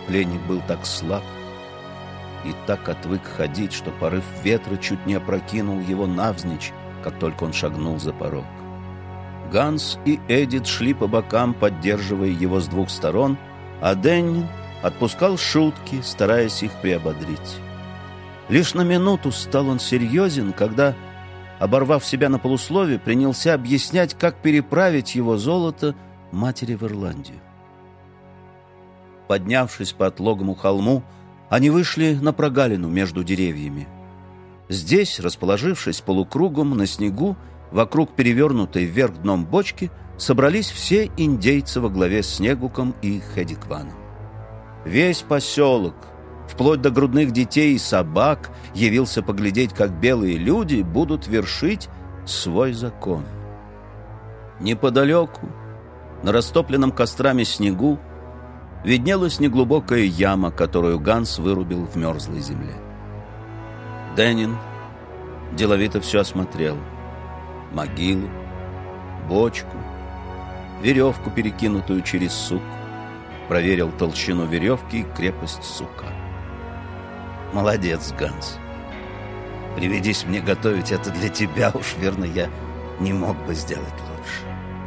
пленник был так слаб и так отвык ходить, что порыв ветра чуть не опрокинул его навзничь, как только он шагнул за порог. Ганс и Эдит шли по бокам, поддерживая его с двух сторон, а Деннин отпускал шутки, стараясь их приободрить. Лишь на минуту стал он серьезен, когда, оборвав себя на полуслове, принялся объяснять, как переправить его золото матери в Ирландию. Поднявшись по отлогому холму, они вышли на прогалину между деревьями. Здесь, расположившись полукругом на снегу, вокруг перевернутой вверх дном бочки, собрались все индейцы во главе с Снегуком и Хэдикваном. Весь поселок, вплоть до грудных детей и собак, явился поглядеть, как белые люди будут вершить свой закон. Неподалеку, на растопленном кострами снегу, виднелась неглубокая яма, которую Ганс вырубил в мерзлой земле. Деннин деловито все осмотрел: могилу, бочку, веревку, перекинутую через сук, проверил толщину веревки и крепость сука. «Молодец, Ганс. Приведись мне готовить это для тебя, уж верно, я не мог бы сделать лучше».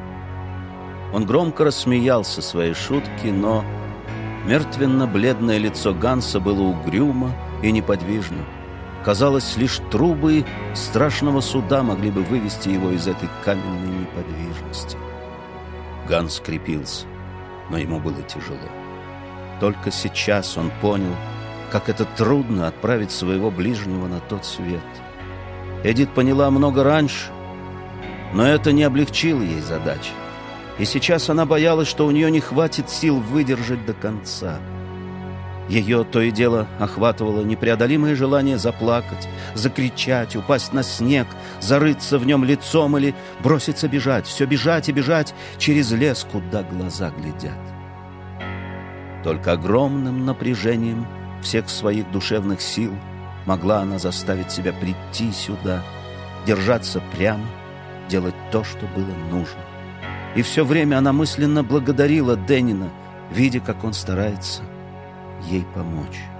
Он громко рассмеялся своей шутке, но мертвенно-бледное лицо Ганса было угрюмо и неподвижно. Казалось, лишь трубы страшного суда могли бы вывести его из этой каменной неподвижности. Ганс крепился, но ему было тяжело. Только сейчас он понял, как это трудно отправить своего ближнего на тот свет. Эдит поняла много раньше, но это не облегчило ей задачи. И сейчас она боялась, что у нее не хватит сил выдержать до конца. Ее то и дело охватывало непреодолимое желание заплакать, закричать, упасть на снег, зарыться в нем лицом или броситься бежать, все бежать и бежать через лес, куда глаза глядят. Только огромным напряжением всех своих душевных сил могла она заставить себя прийти сюда, держаться прямо, делать то, что было нужно. И все время она мысленно благодарила Деннина, видя, как он старается ей помочь.